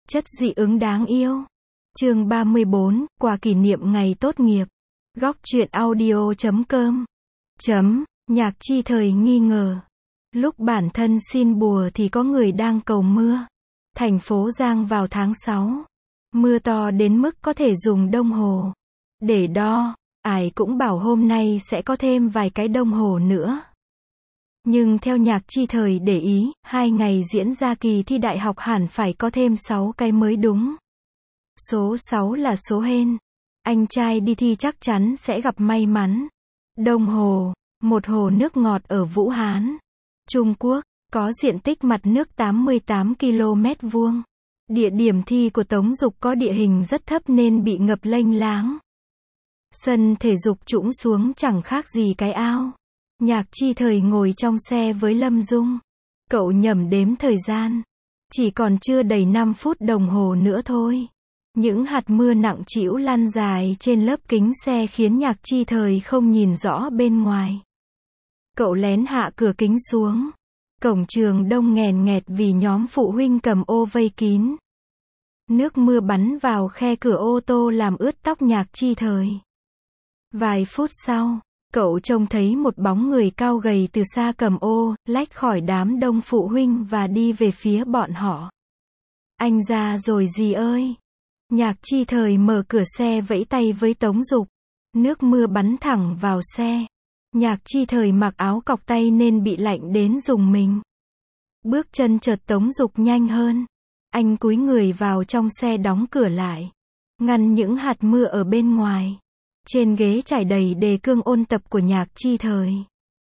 Chất dị ứng đáng yêu. Chương 34, quà kỷ niệm ngày tốt nghiệp. Góc truyện audio.com. Nhạc Chi Thời nghi ngờ. Lúc bản thân xin bùa thì có người đang cầu mưa. Thành phố Giang vào tháng 6. Mưa to đến mức có thể dùng đồng hồ để đo. Ai cũng bảo hôm nay sẽ có thêm vài cái đồng hồ nữa. Nhưng theo Nhạc Chi Thời để ý, 2 ngày diễn ra kỳ thi đại học hẳn phải có thêm 6 cái mới đúng. Số 6 là số hên. Anh trai đi thi chắc chắn sẽ gặp may mắn. Đồng hồ, một hồ nước ngọt ở Vũ Hán, Trung Quốc, có diện tích mặt nước 88 km vuông. Địa điểm thi của Tống Dục có địa hình rất thấp nên bị ngập lênh láng. Sân thể dục trũng xuống chẳng khác gì cái ao. Nhạc Chi Thời ngồi trong xe với Lâm Dung. Cậu nhẩm đếm thời gian. Chỉ còn chưa đầy 5 phút đồng hồ nữa thôi. Những hạt mưa nặng trĩu lăn dài trên lớp kính xe khiến Nhạc Chi Thời không nhìn rõ bên ngoài. Cậu lén hạ cửa kính xuống. Cổng trường đông nghèn nghẹt vì nhóm phụ huynh cầm ô vây kín. Nước mưa bắn vào khe cửa ô tô làm ướt tóc Nhạc Chi Thời. Vài phút sau, cậu trông thấy một bóng người cao gầy từ xa cầm ô, lách khỏi đám đông phụ huynh và đi về phía bọn họ. Anh ra rồi dì ơi. Nhạc Chi Thời mở cửa xe vẫy tay với Tống Dục. Nước mưa bắn thẳng vào xe. Nhạc Chi Thời mặc áo cộc tay nên bị lạnh đến rùng mình. Bước chân chợt Tống Dục nhanh hơn. Anh cúi người vào trong xe đóng cửa lại, ngăn những hạt mưa ở bên ngoài. Trên ghế trải đầy đề cương ôn tập của Nhạc Chi Thời.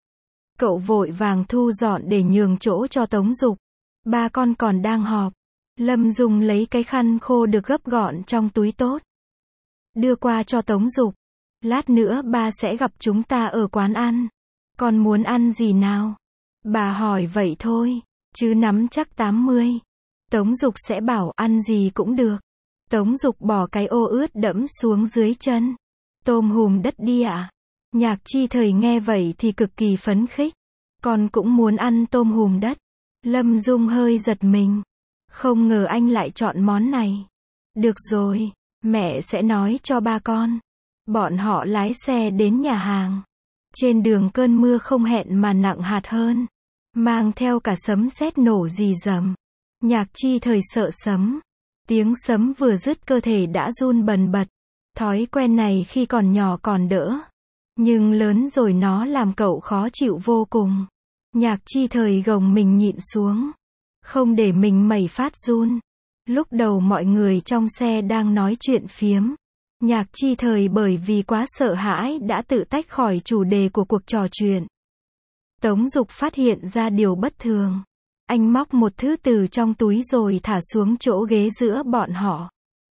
Cậu vội vàng thu dọn để nhường chỗ cho Tống Dục. Ba con còn đang họp. Lâm Dung lấy cái khăn khô được gấp gọn trong túi tốt, đưa qua cho Tống Dục. Lát nữa ba sẽ gặp chúng ta ở quán ăn. Con muốn ăn gì nào? Bà hỏi vậy thôi, chứ nắm chắc 80. Tống Dục sẽ bảo ăn gì cũng được. Tống Dục bỏ cái ô ướt đẫm xuống dưới chân. Tôm hùm đất đi ạ. Nhạc Chi Thời nghe vậy thì cực kỳ phấn khích. Con cũng muốn ăn tôm hùm đất. Lâm Dung hơi giật mình. Không ngờ anh lại chọn món này. Được rồi, mẹ sẽ nói cho ba con. Bọn họ lái xe đến nhà hàng. Trên đường cơn mưa không hẹn mà nặng hạt hơn. Mang theo cả sấm sét nổ rì rầm. Nhạc Chi Thời sợ sấm. Tiếng sấm vừa dứt cơ thể đã run bần bật. Thói quen này khi còn nhỏ còn đỡ. Nhưng lớn rồi nó làm cậu khó chịu vô cùng. Nhạc Chi Thời gồng mình nhịn xuống. Không để mình mẩy phát run. Lúc đầu mọi người trong xe đang nói chuyện phiếm. Nhạc Chi Thời bởi vì quá sợ hãi đã tự tách khỏi chủ đề của cuộc trò chuyện. Tống Dục phát hiện ra điều bất thường. Anh móc một thứ từ trong túi rồi thả xuống chỗ ghế giữa bọn họ.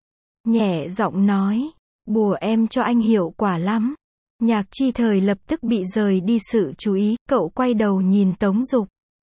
Nhẹ giọng nói, bùa em cho anh hiệu quả lắm. Nhạc Chi Thời lập tức bị rời đi sự chú ý, cậu quay đầu nhìn Tống Dục.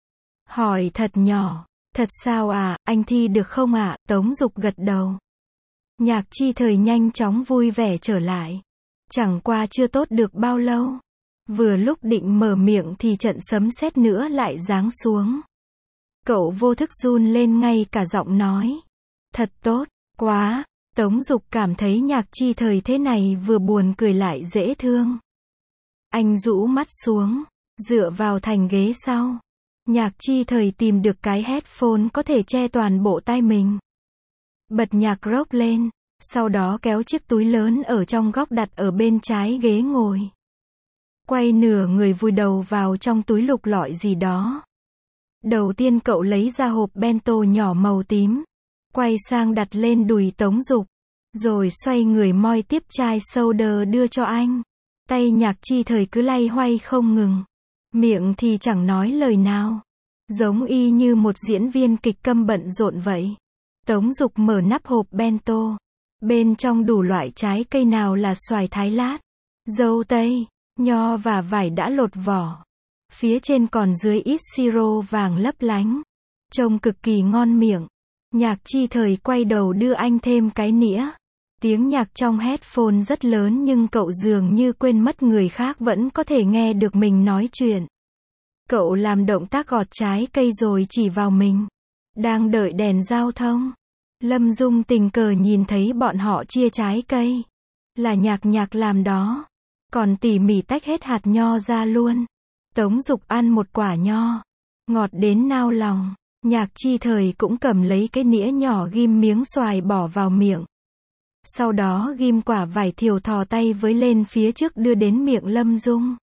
Hỏi thật nhỏ, thật sao à, anh thi được không ạ? Tống Dục gật đầu. Nhạc Chi Thời nhanh chóng vui vẻ trở lại. Chẳng qua chưa tốt được bao lâu. Vừa lúc định mở miệng thì trận sấm sét nữa lại giáng xuống. Cậu vô thức run lên ngay cả giọng nói. Thật tốt, quá. Tống Dục cảm thấy Nhạc Chi Thời thế này vừa buồn cười lại dễ thương. Anh rũ mắt xuống, dựa vào thành ghế sau. Nhạc Chi Thời tìm được cái headphone có thể che toàn bộ tai mình. Bật nhạc rock lên, sau đó kéo chiếc túi lớn ở trong góc đặt ở bên trái ghế ngồi. Quay nửa người vùi đầu vào trong túi lục lọi gì đó. Đầu tiên cậu lấy ra hộp bento nhỏ màu tím. Quay sang đặt lên đùi Tống Dục. Rồi xoay người moi tiếp chai soda đưa cho anh. Tay Nhạc Chi Thời cứ lay hoay không ngừng. Miệng thì chẳng nói lời nào. Giống y như một diễn viên kịch câm bận rộn vậy. Tống Dục mở nắp hộp bento. Bên trong đủ loại trái cây, nào là xoài thái lát, dâu tây, nho và vải đã lột vỏ. Phía trên còn dưới ít siro vàng lấp lánh. Trông cực kỳ ngon miệng. Nhạc Chi Thời quay đầu đưa anh thêm cái nĩa. Tiếng nhạc trong headphone rất lớn nhưng cậu dường như quên mất người khác vẫn có thể nghe được mình nói chuyện. Cậu làm động tác gọt trái cây rồi chỉ vào mình. Đang đợi đèn giao thông. Lâm Dung tình cờ nhìn thấy bọn họ chia trái cây. Là Nhạc Nhạc làm đó. Còn tỉ mỉ tách hết hạt nho ra luôn. Tống Dục ăn một quả nho. Ngọt đến nao lòng. Nhạc Chi Thời cũng cầm lấy cái nĩa nhỏ ghim miếng xoài bỏ vào miệng. Sau đó ghim quả vải thiều thò tay với lên phía trước đưa đến miệng Lâm Dung.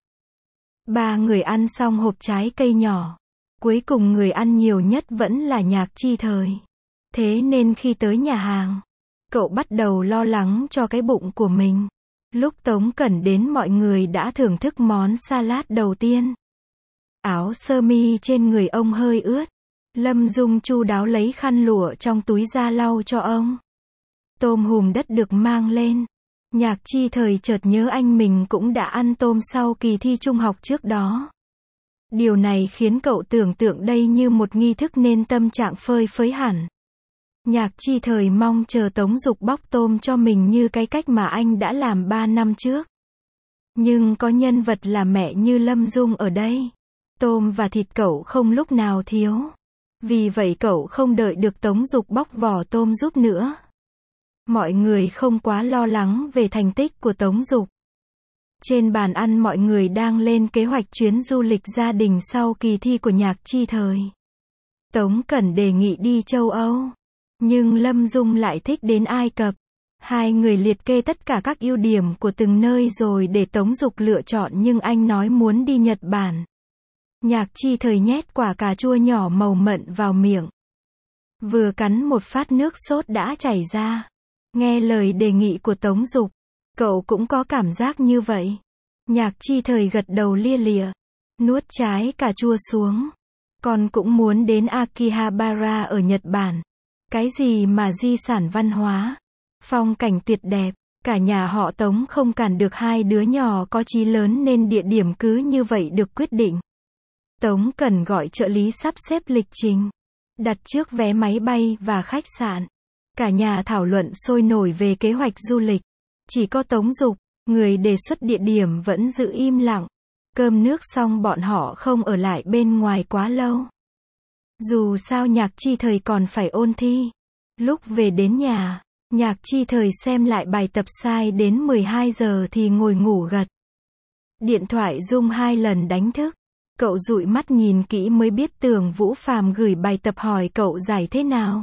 Ba người ăn xong hộp trái cây nhỏ. Cuối cùng người ăn nhiều nhất vẫn là Nhạc Chi Thời. Thế nên khi tới nhà hàng, cậu bắt đầu lo lắng cho cái bụng của mình. Lúc Tống Cẩn đến mọi người đã thưởng thức món salad đầu tiên. Áo sơ mi trên người ông hơi ướt. Lâm Dung chu đáo lấy khăn lụa trong túi ra lau cho ông. Tôm hùm đất được mang lên. Nhạc Chi Thời chợt nhớ anh mình cũng đã ăn tôm sau kỳ thi trung học trước đó. Điều này khiến cậu tưởng tượng đây như một nghi thức nên tâm trạng phơi phới hẳn. Nhạc Chi Thời mong chờ Tống Dục bóc tôm cho mình như cái cách mà anh đã làm 3 năm trước. Nhưng có nhân vật là mẹ như Lâm Dung ở đây. Tôm và thịt cậu không lúc nào thiếu. Vì vậy cậu không đợi được Tống Dục bóc vỏ tôm giúp nữa. Mọi người không quá lo lắng về thành tích của Tống Dục. Trên bàn ăn mọi người đang lên kế hoạch chuyến du lịch gia đình sau kỳ thi của Nhạc Chi Thời. Tống Cẩn đề nghị đi châu Âu. Nhưng Lâm Dung lại thích đến Ai Cập. Hai người liệt kê tất cả các ưu điểm của từng nơi rồi để Tống Dục lựa chọn nhưng anh nói muốn đi Nhật Bản. Nhạc Chi Thời nhét quả cà chua nhỏ màu mận vào miệng. Vừa cắn một phát nước sốt đã chảy ra. Nghe lời đề nghị của Tống Dục, cậu cũng có cảm giác như vậy. Nhạc Chi Thời gật đầu lia lịa, nuốt trái cà chua xuống. Con cũng muốn đến Akihabara ở Nhật Bản. Cái gì mà di sản văn hóa, phong cảnh tuyệt đẹp, cả nhà họ Tống không cản được hai đứa nhỏ có chí lớn nên địa điểm cứ như vậy được quyết định. Tống Cẩn gọi trợ lý sắp xếp lịch trình, đặt trước vé máy bay và khách sạn. Cả nhà thảo luận sôi nổi về kế hoạch du lịch. Chỉ có Tống Dục, người đề xuất địa điểm vẫn giữ im lặng. Cơm nước xong bọn họ không ở lại bên ngoài quá lâu. Dù sao Nhạc Chi Thời còn phải ôn thi. Lúc về đến nhà, Nhạc Chi Thời xem lại bài tập sai đến 12 giờ thì ngồi ngủ gật. Điện thoại rung 2 lần đánh thức. Cậu dụi mắt nhìn kỹ mới biết Tưởng Vũ Phàm gửi bài tập hỏi cậu giải thế nào.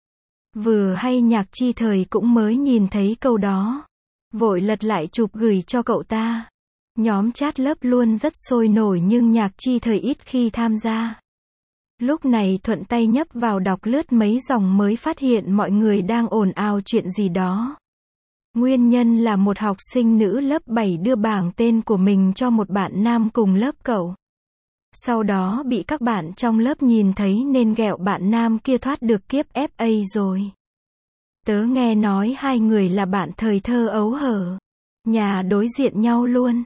Vừa hay Nhạc Chi Thời cũng mới nhìn thấy câu đó. Vội lật lại chụp gửi cho cậu ta. Nhóm chat lớp luôn rất sôi nổi nhưng Nhạc Chi Thời ít khi tham gia. Lúc này thuận tay nhấp vào đọc lướt mấy dòng mới phát hiện mọi người đang ồn ào chuyện gì đó. Nguyên nhân là một học sinh nữ lớp 7 đưa bảng tên của mình cho một bạn nam cùng lớp cậu. Sau đó bị các bạn trong lớp nhìn thấy nên ghẹo bạn nam kia thoát được kiếp FA rồi. Tớ nghe nói hai người là bạn thời thơ ấu hở. Nhà đối diện nhau luôn.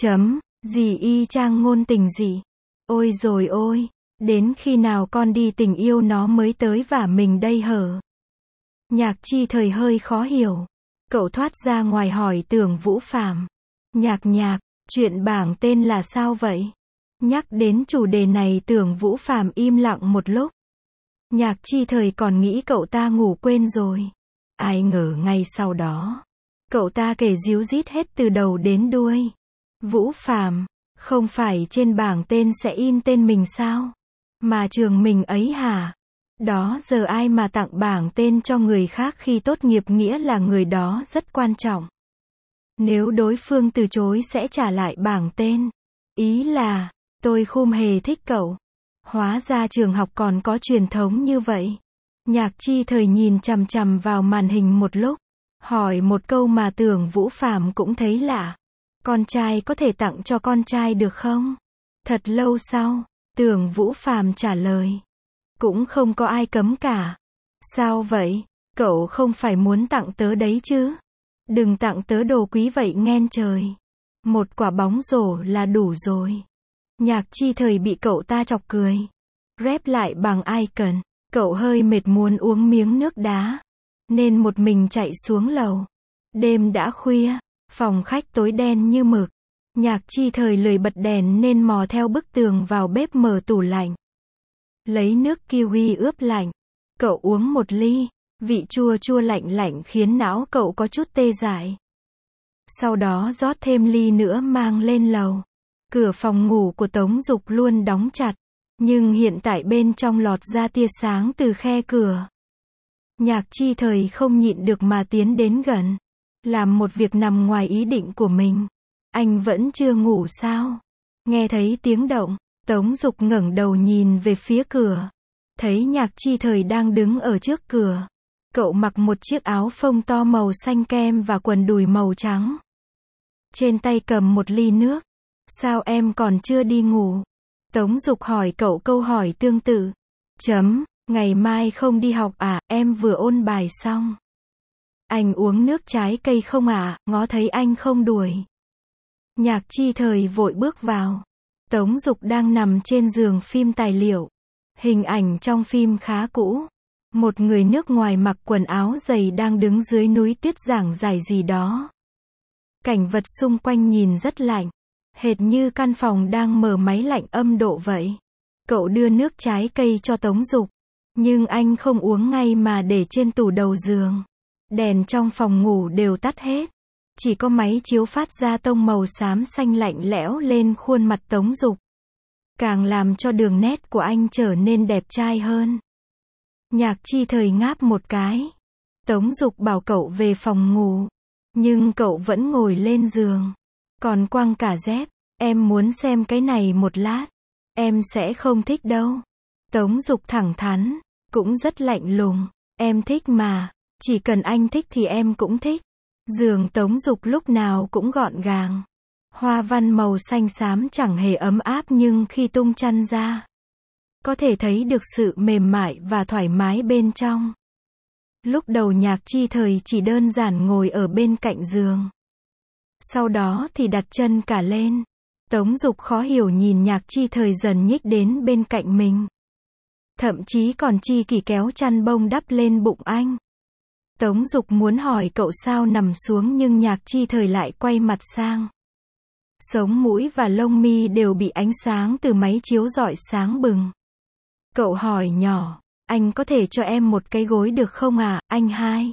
Gì y chang ngôn tình gì. Ôi rồi ôi, đến khi nào con đi tình yêu nó mới tới vả mình đây hở. Nhạc Chi Thời hơi khó hiểu. Cậu thoát ra ngoài hỏi Tưởng Vũ Phàm. Nhạc, chuyện bảng tên là sao vậy? Nhắc đến chủ đề này Tưởng Vũ Phàm im lặng một lúc. Nhạc Chi Thời còn nghĩ cậu ta ngủ quên rồi. Ai ngờ ngay sau đó, cậu ta kể ríu rít hết từ đầu đến đuôi. Vũ Phàm, không phải trên bảng tên sẽ in tên mình sao? Mà trường mình ấy hả? Đó giờ ai mà tặng bảng tên cho người khác khi tốt nghiệp nghĩa là người đó rất quan trọng. Nếu đối phương từ chối sẽ trả lại bảng tên. Ý là, tôi không hề thích cậu. Hóa ra trường học còn có truyền thống như vậy. Nhạc Chi Thời nhìn chằm chằm vào màn hình một lúc. Hỏi một câu mà Tưởng Vũ Phàm cũng thấy lạ. Con trai có thể tặng cho con trai được không? Thật lâu sau, Tưởng Vũ Phàm trả lời. Cũng không có ai cấm cả. Sao vậy? Cậu không phải muốn tặng tớ đấy chứ? Đừng tặng tớ đồ quý vậy nghen trời. Một quả bóng rổ là đủ rồi. Nhạc Chi Thời bị cậu ta chọc cười. Rep lại bằng icon. Cậu hơi mệt muốn uống miếng nước đá. Nên một mình chạy xuống lầu. Đêm đã khuya. Phòng khách tối đen như mực. Nhạc Chi Thời lười bật đèn nên mò theo bức tường vào bếp mở tủ lạnh. Lấy nước kiwi ướp lạnh. Cậu uống một ly. Vị chua chua lạnh lạnh khiến não cậu có chút tê dại. Sau đó rót thêm ly nữa mang lên lầu. Cửa phòng ngủ của Tống Dục luôn đóng chặt, nhưng hiện tại bên trong lọt ra tia sáng từ khe cửa. Nhạc Chi Thời không nhịn được mà tiến đến gần. Làm một việc nằm ngoài ý định của mình. Anh vẫn chưa ngủ sao? Nghe thấy tiếng động, Tống Dục ngẩng đầu nhìn về phía cửa. Thấy Nhạc Chi Thời đang đứng ở trước cửa. Cậu mặc một chiếc áo phông to màu xanh kem và quần đùi màu trắng. Trên tay cầm một ly nước. Sao em còn chưa đi ngủ? Tống Dục hỏi cậu câu hỏi tương tự. Ngày mai không đi học à, em vừa ôn bài xong. Anh uống nước trái cây không à, ngó thấy anh không đuổi. Nhạc Chi Thời vội bước vào. Tống Dục đang nằm trên giường phim tài liệu. Hình ảnh trong phim khá cũ. Một người nước ngoài mặc quần áo dày đang đứng dưới núi tuyết giảng giải gì đó. Cảnh vật xung quanh nhìn rất lạnh. Hệt như căn phòng đang mở máy lạnh âm độ vậy. Cậu đưa nước trái cây cho Tống Dục. Nhưng anh không uống ngay mà để trên tủ đầu giường. Đèn trong phòng ngủ đều tắt hết. Chỉ có máy chiếu phát ra tông màu xám xanh lạnh lẽo lên khuôn mặt Tống Dục. Càng làm cho đường nét của anh trở nên đẹp trai hơn. Nhạc Chi Thời ngáp một cái. Tống Dục bảo cậu về phòng ngủ. Nhưng cậu vẫn ngồi lên giường. Còn quăng cả dép. Em muốn xem cái này một lát. Em sẽ không thích đâu. Tống Dục thẳng thắn. Cũng rất lạnh lùng. Em thích mà. Chỉ cần anh thích thì em cũng thích. Giường Tống Dục lúc nào cũng gọn gàng. Hoa văn màu xanh xám chẳng hề ấm áp nhưng khi tung chăn ra, có thể thấy được sự mềm mại và thoải mái bên trong. Lúc đầu Nhạc Chi Thời chỉ đơn giản ngồi ở bên cạnh giường. Sau đó thì đặt chân cả lên. Tống Dục khó hiểu nhìn Nhạc Chi Thời dần nhích đến bên cạnh mình. Thậm chí còn chi kỷ kéo chăn bông đắp lên bụng anh. Tống Dục muốn hỏi cậu sao nằm xuống nhưng Nhạc Chi Thời lại quay mặt sang. Sống mũi và lông mi đều bị ánh sáng từ máy chiếu rọi sáng bừng. Cậu hỏi nhỏ, anh có thể cho em một cái gối được không à, anh hai?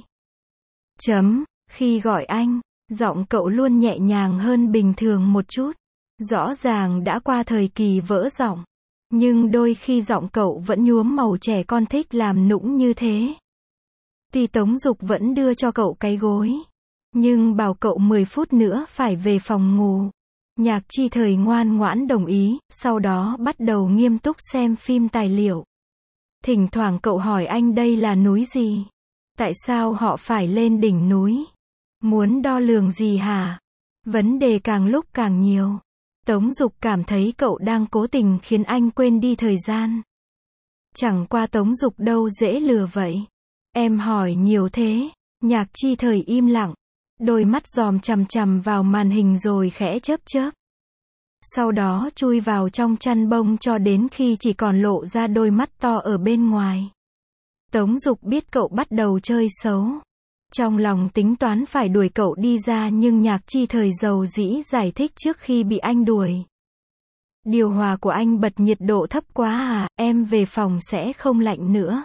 Khi gọi anh, giọng cậu luôn nhẹ nhàng hơn bình thường một chút. Rõ ràng đã qua thời kỳ vỡ giọng. Nhưng đôi khi giọng cậu vẫn nhuốm màu trẻ con thích làm nũng như thế. Thì Tống Dục vẫn đưa cho cậu cái gối. Nhưng bảo cậu 10 phút nữa phải về phòng ngủ. Nhạc Chi Thời ngoan ngoãn đồng ý, sau đó bắt đầu nghiêm túc xem phim tài liệu. Thỉnh thoảng cậu hỏi anh đây là núi gì? Tại sao họ phải lên đỉnh núi? Muốn đo lường gì hả? Vấn đề càng lúc càng nhiều. Tống Dục cảm thấy cậu đang cố tình khiến anh quên đi thời gian. Chẳng qua Tống Dục đâu dễ lừa vậy. Em hỏi nhiều thế. Nhạc Chi Thời im lặng. Đôi mắt dòm chằm chằm vào màn hình rồi khẽ chớp chớp. Sau đó chui vào trong chăn bông cho đến khi chỉ còn lộ ra đôi mắt to ở bên ngoài. Tống Dục biết cậu bắt đầu chơi xấu. Trong lòng tính toán phải đuổi cậu đi ra nhưng Nhạc Chi Thời dầu dĩ giải thích trước khi bị anh đuổi. Điều hòa của anh bật nhiệt độ thấp quá à, em về phòng sẽ không lạnh nữa.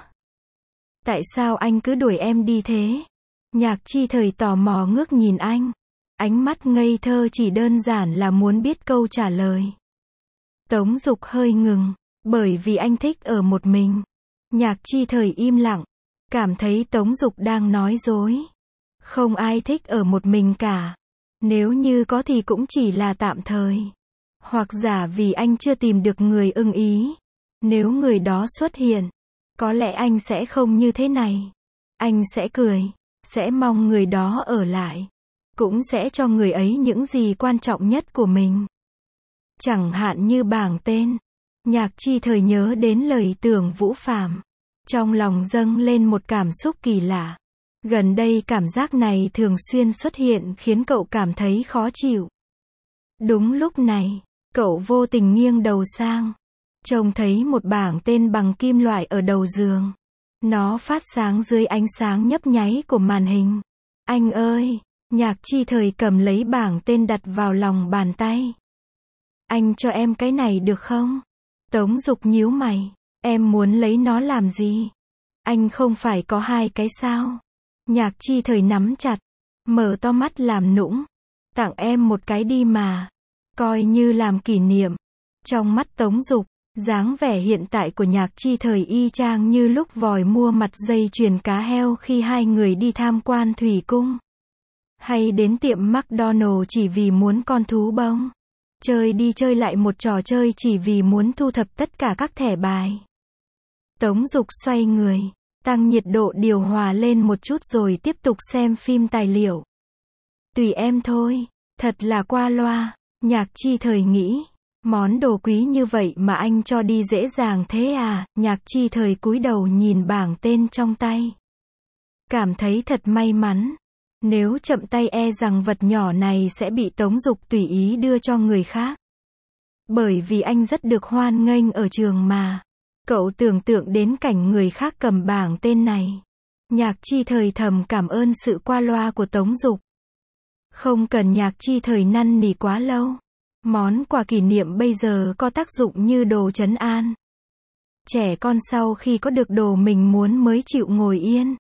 Tại sao anh cứ đuổi em đi thế? Nhạc Chi Thời tò mò ngước nhìn anh. Ánh mắt ngây thơ chỉ đơn giản là muốn biết câu trả lời. Tống Dục hơi ngừng, bởi vì anh thích ở một mình. Nhạc Chi Thời im lặng, cảm thấy Tống Dục đang nói dối. Không ai thích ở một mình cả. Nếu như có thì cũng chỉ là tạm thời. Hoặc giả vì anh chưa tìm được người ưng ý. Nếu người đó xuất hiện, có lẽ anh sẽ không như thế này. Anh sẽ cười, sẽ mong người đó ở lại. Cũng sẽ cho người ấy những gì quan trọng nhất của mình. Chẳng hạn như bảng tên. Nhạc Chi Thời nhớ đến lời Tưởng Vũ Phạm. Trong lòng dâng lên một cảm xúc kỳ lạ. Gần đây cảm giác này thường xuyên xuất hiện khiến cậu cảm thấy khó chịu. Đúng lúc này, cậu vô tình nghiêng đầu sang. Trông thấy một bảng tên bằng kim loại ở đầu giường. Nó phát sáng dưới ánh sáng nhấp nháy của màn hình. Anh ơi! Nhạc Chi Thời cầm lấy bảng tên đặt vào lòng bàn tay. Anh cho em cái này được không? Tống Dục nhíu mày. Em muốn lấy nó làm gì? Anh không phải có hai cái sao? Nhạc Chi Thời nắm chặt, mở to mắt làm nũng. Tặng em một cái đi mà. Coi như làm kỷ niệm. Trong mắt Tống Dục, dáng vẻ hiện tại của Nhạc Chi Thời y chang như lúc vòi mua mặt dây chuyền cá heo khi hai người đi tham quan thủy cung. Hay đến tiệm McDonald chỉ vì muốn con thú bông. Chơi đi chơi lại một trò chơi chỉ vì muốn thu thập tất cả các thẻ bài. Tống Dục xoay người, tăng nhiệt độ điều hòa lên một chút rồi tiếp tục xem phim tài liệu. Tùy em thôi, thật là qua loa, Nhạc Chi Thời nghĩ. Món đồ quý như vậy mà anh cho đi dễ dàng thế à? Nhạc Chi Thời cúi đầu nhìn bảng tên trong tay. Cảm thấy thật may mắn. Nếu chậm tay e rằng vật nhỏ này sẽ bị Tống Dục tùy ý đưa cho người khác. Bởi vì anh rất được hoan nghênh ở trường mà. Cậu tưởng tượng đến cảnh người khác cầm bảng tên này. Nhạc Chi Thời thầm cảm ơn sự qua loa của Tống Dục. Không cần Nhạc Chi Thời năn nỉ quá lâu. Món quà kỷ niệm bây giờ có tác dụng như đồ trấn an. Trẻ con sau khi có được đồ mình muốn mới chịu ngồi yên.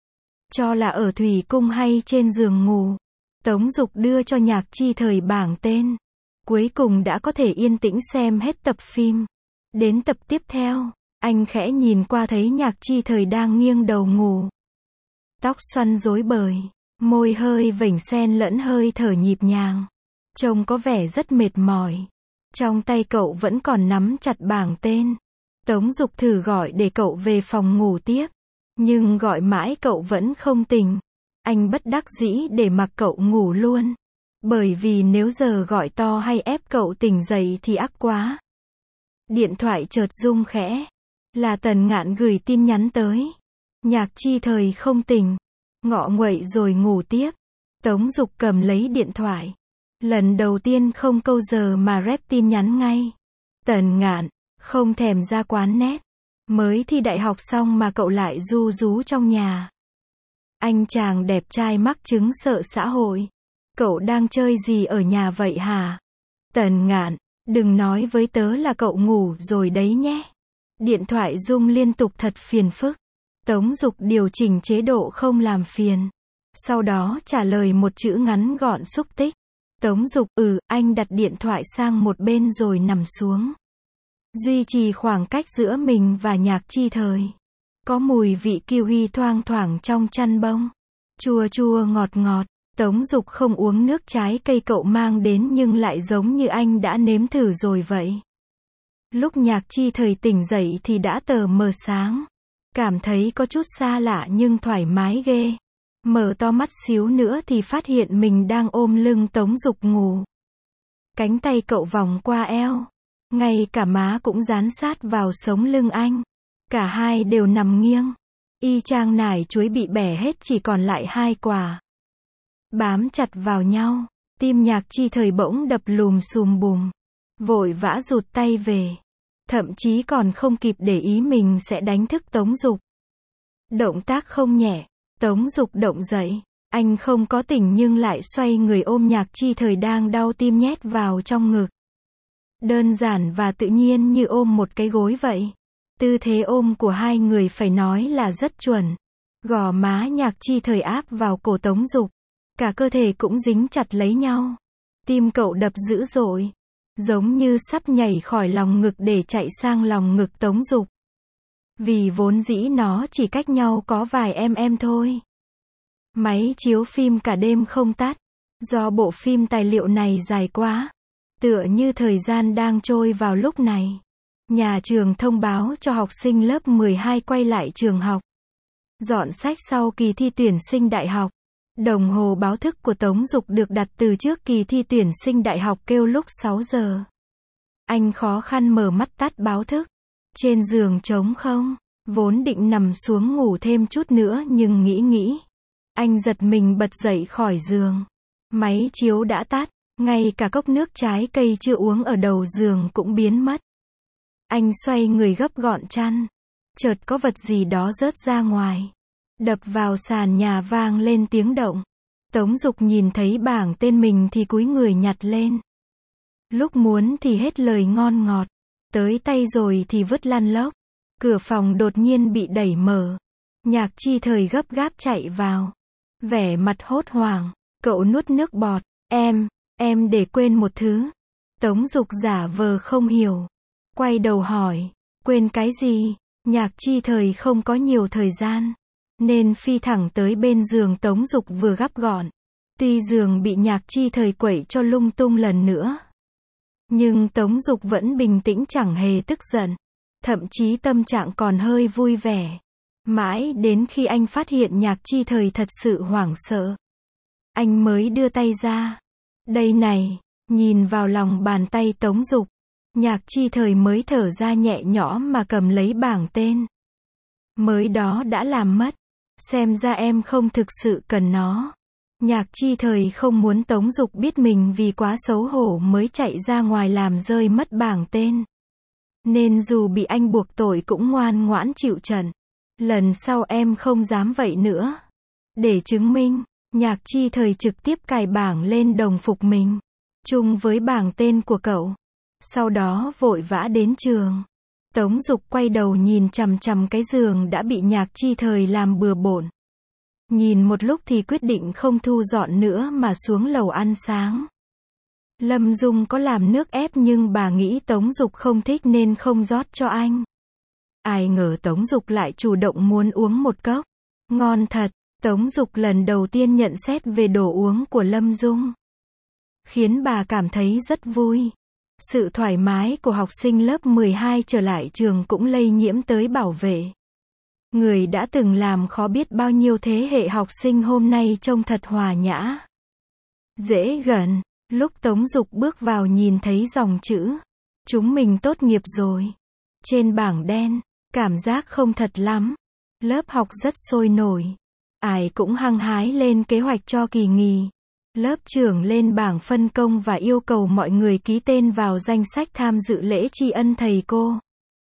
Cho là ở thủy cung hay trên giường ngủ. Tống Dục đưa cho Nhạc Chi Thời bảng tên. Cuối cùng đã có thể yên tĩnh xem hết tập phim. Đến tập tiếp theo, anh khẽ nhìn qua thấy Nhạc Chi Thời đang nghiêng đầu ngủ. Tóc xoăn rối bời, môi hơi vểnh xen lẫn hơi thở nhịp nhàng. Trông có vẻ rất mệt mỏi. Trong tay cậu vẫn còn nắm chặt bảng tên. Tống Dục thử gọi để cậu về phòng ngủ tiếp. Nhưng gọi mãi cậu vẫn không tỉnh. Anh bất đắc dĩ để mặc cậu ngủ luôn. Bởi vì nếu giờ gọi to hay ép cậu tỉnh dậy thì ác quá. Điện thoại chợt rung khẽ. Là Tần Ngạn gửi tin nhắn tới. Nhạc Chi Thời không tỉnh. Ngọ nguậy rồi ngủ tiếp. Tống Dục cầm lấy điện thoại. Lần đầu tiên không câu giờ mà rep tin nhắn ngay. Tần Ngạn, không thèm ra quán net. Mới thi đại học xong mà cậu lại ru rú trong nhà. Anh chàng đẹp trai mắc chứng sợ xã hội. Cậu đang chơi gì ở nhà vậy hả? Tần Ngạn, đừng nói với tớ là cậu ngủ rồi đấy nhé. Điện thoại rung liên tục thật phiền phức. Tống Dục điều chỉnh chế độ không làm phiền. Sau đó trả lời một chữ ngắn gọn xúc tích. Tống Dục, anh đặt điện thoại sang một bên rồi nằm xuống. Duy trì khoảng cách giữa mình và Nhạc Chi Thời. Có mùi vị kiwi thoang thoảng trong chăn bông. Chua chua ngọt ngọt. Tống Dục không uống nước trái cây cậu mang đến nhưng lại giống như anh đã nếm thử rồi vậy. Lúc Nhạc Chi Thời tỉnh dậy thì đã tờ mờ sáng. Cảm thấy có chút xa lạ nhưng thoải mái ghê. Mở to mắt xíu nữa thì phát hiện mình đang ôm lưng Tống Dục ngủ. Cánh tay cậu vòng qua eo. Ngay cả má cũng dán sát vào sống lưng anh. Cả hai đều nằm nghiêng. Y chang nải chuối bị bẻ hết chỉ còn lại hai quả. Bám chặt vào nhau. Tim Nhạc Chi Thời bỗng đập lùm xùm bùm. Vội vã rụt tay về. Thậm chí còn không kịp để ý mình sẽ đánh thức Tống Dục. Động tác không nhẹ. Tống Dục động dậy. Anh không có tỉnh nhưng lại xoay người ôm Nhạc Chi Thời đang đau tim nhét vào trong ngực. Đơn giản và tự nhiên như ôm một cái gối vậy. Tư thế ôm của hai người phải nói là rất chuẩn. Gò má Nhạc Chi Thời áp vào cổ Tống Dục. Cả cơ thể cũng dính chặt lấy nhau. Tim cậu đập dữ dội. Giống như sắp nhảy khỏi lòng ngực để chạy sang lòng ngực Tống Dục. Vì vốn dĩ nó chỉ cách nhau có vài mm thôi. Máy chiếu phim cả đêm không tắt. Do bộ phim tài liệu này dài quá. Tựa như thời gian đang trôi vào lúc này. Nhà trường thông báo cho học sinh lớp 12 quay lại trường học. Dọn sách sau kỳ thi tuyển sinh đại học. Đồng hồ báo thức của Tống Dục được đặt từ trước kỳ thi tuyển sinh đại học kêu lúc 6 giờ. Anh khó khăn mở mắt tắt báo thức. Trên giường trống không. Vốn định nằm xuống ngủ thêm chút nữa nhưng nghĩ. Anh giật mình bật dậy khỏi giường. Máy chiếu đã tắt. Ngay cả cốc nước trái cây chưa uống ở đầu giường cũng biến mất. Anh xoay người gấp gọn chăn. Chợt có vật gì đó rớt ra ngoài. Đập vào sàn nhà vang lên tiếng động. Tống Dục nhìn thấy bảng tên mình thì cúi người nhặt lên. Lúc muốn thì hết lời ngon ngọt. Tới tay rồi thì vứt lăn lóc. Cửa phòng đột nhiên bị đẩy mở. Nhạc Chi Thời gấp gáp chạy vào. Vẻ mặt hốt hoảng, cậu nuốt nước bọt, em để quên một thứ. Tống Dục giả vờ không hiểu. Quay đầu hỏi, quên cái gì? Nhạc Chi Thời không có nhiều thời gian, nên phi thẳng tới bên giường Tống Dục vừa gấp gọn. Tuy giường bị Nhạc Chi Thời quẩy cho lung tung lần nữa, nhưng Tống Dục vẫn bình tĩnh chẳng hề tức giận. Thậm chí tâm trạng còn hơi vui vẻ. Mãi đến khi anh phát hiện Nhạc Chi Thời thật sự hoảng sợ, anh mới đưa tay ra. Đây này, nhìn vào lòng bàn tay Tống Dục, Nhạc Chi Thời mới thở ra nhẹ nhõm mà cầm lấy bảng tên. Mới đó đã làm mất. Xem ra em không thực sự cần nó. Nhạc Chi Thời không muốn Tống Dục biết mình vì quá xấu hổ mới chạy ra ngoài làm rơi mất bảng tên. Nên dù bị anh buộc tội cũng ngoan ngoãn chịu trận. Lần sau em không dám vậy nữa. Để chứng minh, Nhạc Chi Thời trực tiếp cài bảng lên đồng phục mình, chung với bảng tên của cậu. Sau đó vội vã đến trường. Tống Dục quay đầu nhìn chằm chằm cái giường đã bị Nhạc Chi Thời làm bừa bộn. Nhìn một lúc thì quyết định không thu dọn nữa mà xuống lầu ăn sáng. Lâm Dung có làm nước ép nhưng bà nghĩ Tống Dục không thích nên không rót cho anh. Ai ngờ Tống Dục lại chủ động muốn uống một cốc. Ngon thật. Tống Dục lần đầu tiên nhận xét về đồ uống của Lâm Dung, khiến bà cảm thấy rất vui. Sự thoải mái của học sinh lớp 12 trở lại trường cũng lây nhiễm tới bảo vệ. Người đã từng làm khó biết bao nhiêu thế hệ học sinh hôm nay trông thật hòa nhã, dễ gần. Lúc Tống Dục bước vào nhìn thấy dòng chữ, chúng mình tốt nghiệp rồi, trên bảng đen, cảm giác không thật lắm. Lớp học rất sôi nổi. Ai cũng hăng hái lên kế hoạch cho kỳ nghỉ. Lớp trưởng lên bảng phân công và yêu cầu mọi người ký tên vào danh sách tham dự lễ tri ân thầy cô.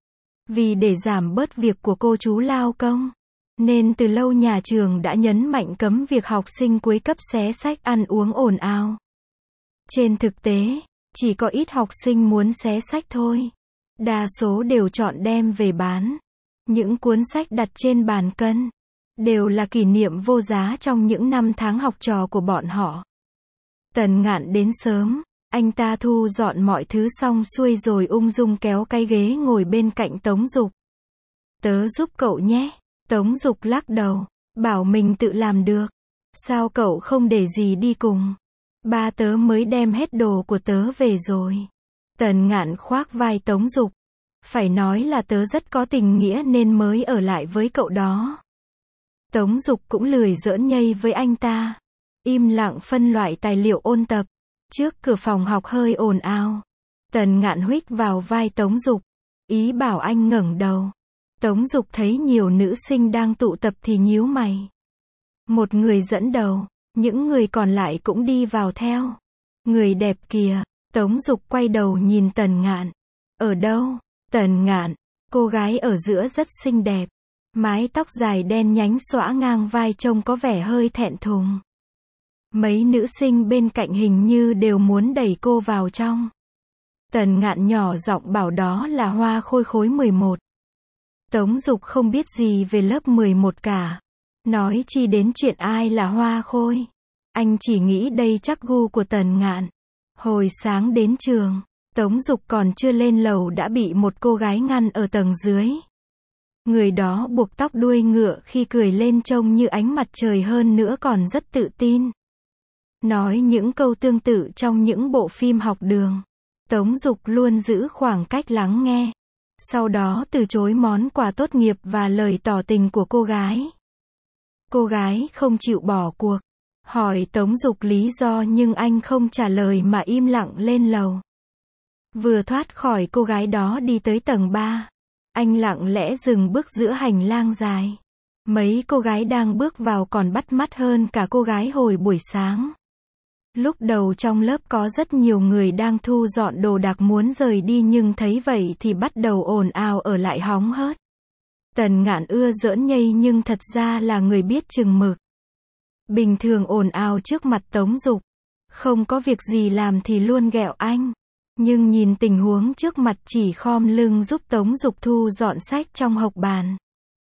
Vì để giảm bớt việc của cô chú lao công, nên từ lâu nhà trường đã nhấn mạnh cấm việc học sinh cuối cấp xé sách ăn uống ồn ào. Trên thực tế, chỉ có ít học sinh muốn xé sách thôi. Đa số đều chọn đem về bán. Những cuốn sách đặt trên bàn cân đều là kỷ niệm vô giá trong những năm tháng học trò của bọn họ. Tần Ngạn đến sớm, anh ta thu dọn mọi thứ xong xuôi rồi ung dung kéo cái ghế ngồi bên cạnh Tống Dục. Tớ giúp cậu nhé. Tống Dục lắc đầu, bảo mình tự làm được. Sao cậu không để gì đi cùng? Ba tớ mới đem hết đồ của tớ về rồi. Tần Ngạn khoác vai Tống Dục. Phải nói là tớ rất có tình nghĩa nên mới ở lại với cậu đó. Tống Dục cũng lười giỡn nhây với anh ta. Im lặng phân loại tài liệu ôn tập. Trước cửa phòng học hơi ồn ào. Tần Ngạn huých vào vai Tống Dục, ý bảo anh ngẩng đầu. Tống Dục thấy nhiều nữ sinh đang tụ tập thì nhíu mày. Một người dẫn đầu, những người còn lại cũng đi vào theo. Người đẹp kìa. Tống Dục quay đầu nhìn Tần Ngạn. Ở đâu? Tần Ngạn. Cô gái ở giữa rất xinh đẹp. Mái tóc dài đen nhánh xõa ngang vai trông có vẻ hơi thẹn thùng. Mấy nữ sinh bên cạnh hình như đều muốn đẩy cô vào trong. Tần Ngạn nhỏ giọng bảo đó là Hoa Khôi khối 11. Tống Dục không biết gì về lớp 11 cả. Nói chi đến chuyện ai là Hoa Khôi. Anh chỉ nghĩ đây chắc gu của Tần Ngạn. Hồi sáng đến trường, Tống Dục còn chưa lên lầu đã bị một cô gái ngăn ở tầng dưới. Người đó buộc tóc đuôi ngựa khi cười lên trông như ánh mặt trời hơn nữa còn rất tự tin. Nói những câu tương tự trong những bộ phim học đường. Tống Dục luôn giữ khoảng cách lắng nghe. Sau đó từ chối món quà tốt nghiệp và lời tỏ tình của cô gái. Cô gái không chịu bỏ cuộc. Hỏi Tống Dục lý do nhưng anh không trả lời mà im lặng lên lầu. Vừa thoát khỏi cô gái đó đi tới tầng 3. Anh lặng lẽ dừng bước giữa hành lang dài. Mấy cô gái đang bước vào còn bắt mắt hơn cả cô gái hồi buổi sáng. Lúc đầu trong lớp có rất nhiều người đang thu dọn đồ đạc muốn rời đi nhưng thấy vậy thì bắt đầu ồn ào ở lại hóng hớt. Tần Ngạn ưa giỡn nhây nhưng thật ra là người biết chừng mực. Bình thường ồn ào trước mặt Tống Dục, không có việc gì làm thì luôn ghẹo anh. Nhưng nhìn tình huống trước mặt chỉ khom lưng giúp Tống Dục thu dọn sách trong hộc bàn.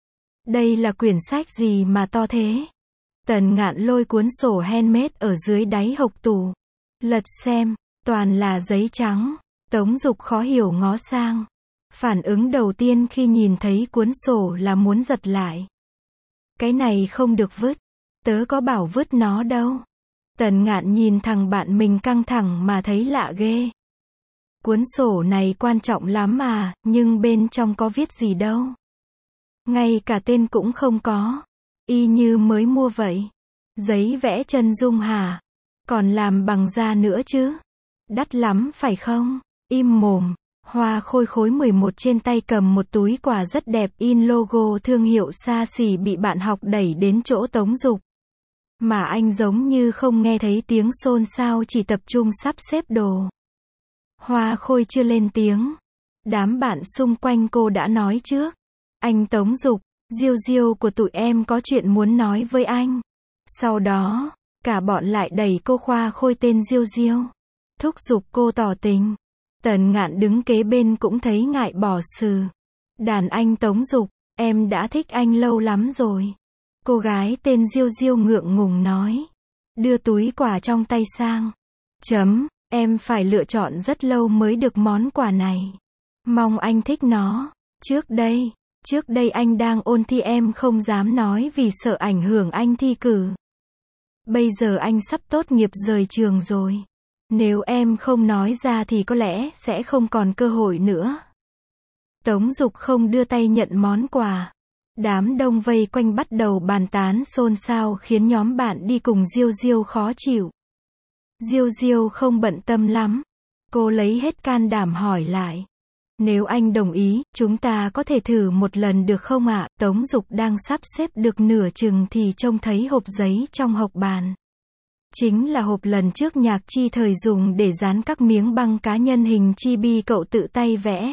Đây là quyển sách gì mà to thế? Tần Ngạn lôi cuốn sổ handmade ở dưới đáy hộc tủ. Lật xem, toàn là giấy trắng. Tống Dục khó hiểu ngó sang. Phản ứng đầu tiên khi nhìn thấy cuốn sổ là muốn giật lại. Cái này không được vứt. Tớ có bảo vứt nó đâu. Tần Ngạn nhìn thằng bạn mình căng thẳng mà thấy lạ ghê. Cuốn sổ này quan trọng lắm mà, nhưng bên trong có viết gì đâu. Ngay cả tên cũng không có. Y như mới mua vậy. Giấy vẽ chân dung hả? Còn làm bằng da nữa chứ? Đắt lắm phải không? Im mồm. Hoa Khôi khối 11 trên tay cầm một túi quà rất đẹp in logo thương hiệu xa xỉ bị bạn học đẩy đến chỗ Tống Dục. Mà anh giống như không nghe thấy tiếng xôn xao, chỉ tập trung sắp xếp đồ. Hoa Khôi chưa lên tiếng. Đám bạn xung quanh cô đã nói trước. Anh Tống Dục, Diêu Diêu của tụi em có chuyện muốn nói với anh. Sau đó, cả bọn lại đẩy cô Hoa Khôi tên Diêu Diêu. Thúc giục cô tỏ tình. Tần Ngạn đứng kế bên cũng thấy ngại bỏ sừ. Đàn anh Tống Dục, em đã thích anh lâu lắm rồi. Cô gái tên Diêu Diêu ngượng ngùng nói. Đưa túi quà trong tay sang. Em phải lựa chọn rất lâu mới được món quà này. Mong anh thích nó. Trước đây anh đang ôn thi, em không dám nói vì sợ ảnh hưởng anh thi cử. Bây giờ anh sắp tốt nghiệp rời trường rồi. Nếu em không nói ra thì có lẽ sẽ không còn cơ hội nữa. Tống Dục không đưa tay nhận món quà. Đám đông vây quanh bắt đầu bàn tán xôn xao khiến nhóm bạn đi cùng Diêu Diêu khó chịu. Diêu Diêu không bận tâm lắm. Cô lấy hết can đảm hỏi lại. Nếu anh đồng ý, chúng ta có thể thử một lần được không ạ? Tống Dục đang sắp xếp được nửa chừng thì trông thấy hộp giấy trong hộc bàn. Chính là hộp lần trước Nhạc Chi Thời dùng để dán các miếng băng cá nhân hình chibi cậu tự tay vẽ.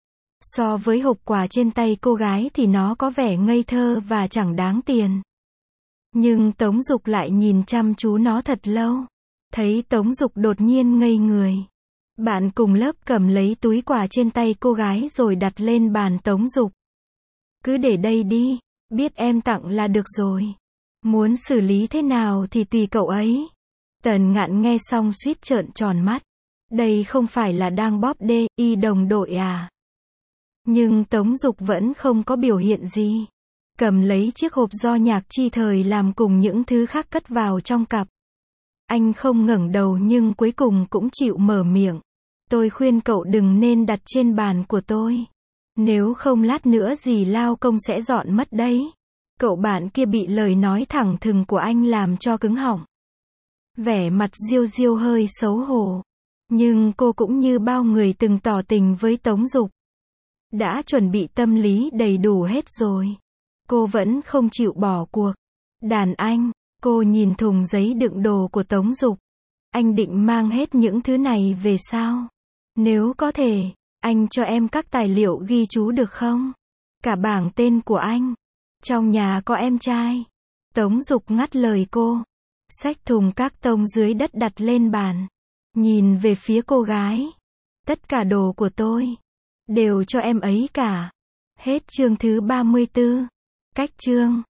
So với hộp quà trên tay cô gái thì nó có vẻ ngây thơ và chẳng đáng tiền. Nhưng Tống Dục lại nhìn chăm chú nó thật lâu. Thấy Tống Dục đột nhiên ngây người. Bạn cùng lớp cầm lấy túi quà trên tay cô gái rồi đặt lên bàn Tống Dục. Cứ để đây đi, biết em tặng là được rồi. Muốn xử lý thế nào thì tùy cậu ấy. Tần Ngạn nghe xong suýt trợn tròn mắt. Đây không phải là đang bóp đê, y đồng đội à? Nhưng Tống Dục vẫn không có biểu hiện gì. Cầm lấy chiếc hộp do Nhạc Chi Thời làm cùng những thứ khác cất vào trong cặp. Anh không ngẩng đầu nhưng cuối cùng cũng chịu mở miệng. Tôi khuyên cậu đừng nên đặt trên bàn của tôi. Nếu không lát nữa dì lao công sẽ dọn mất đấy. Cậu bạn kia bị lời nói thẳng thừng của anh làm cho cứng họng. Vẻ mặt Diêu Diêu hơi xấu hổ. Nhưng cô cũng như bao người từng tỏ tình với Tống Dục. Đã chuẩn bị tâm lý đầy đủ hết rồi. Cô vẫn không chịu bỏ cuộc. Đàn anh, cô nhìn thùng giấy đựng đồ của Tống Dục. Anh định mang hết những thứ này về sao? Nếu có thể, anh cho em các tài liệu ghi chú được không? Cả bảng tên của anh. Trong nhà có em trai. Tống Dục ngắt lời cô. Xách thùng các tông dưới đất đặt lên bàn. Nhìn về phía cô gái. Tất cả đồ của tôi đều cho em ấy cả. Hết chương thứ 34. Cách chương